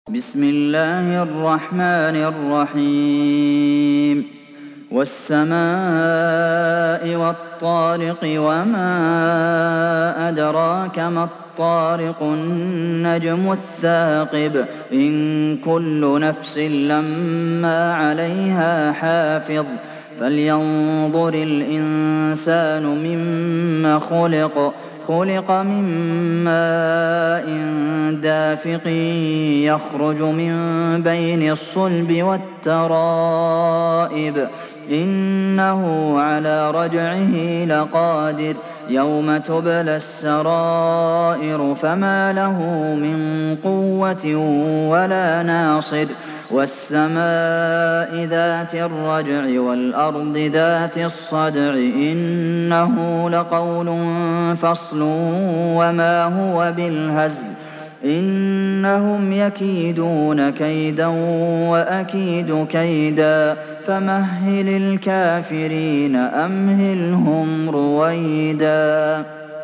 بسم الله الرحمن الرحيم والسماء والطارق وما أدراك ما الطارق النجم الثاقب إن كل نفس لما عليها حافظ فلينظر الإنسان مما خلق من ماء دافق يخرج من بين الصلب والترائب إنه على رجعه لقادر يوم تبلى السرائر فما له من قوة ولا ناصر والسماء ذات الرجع والأرض ذات الصدع إنه لقول فصل وما هو بالهزل إنهم يكيدون كيدا وأكيد كيدا فمهل الكافرين أمهلهم رويدا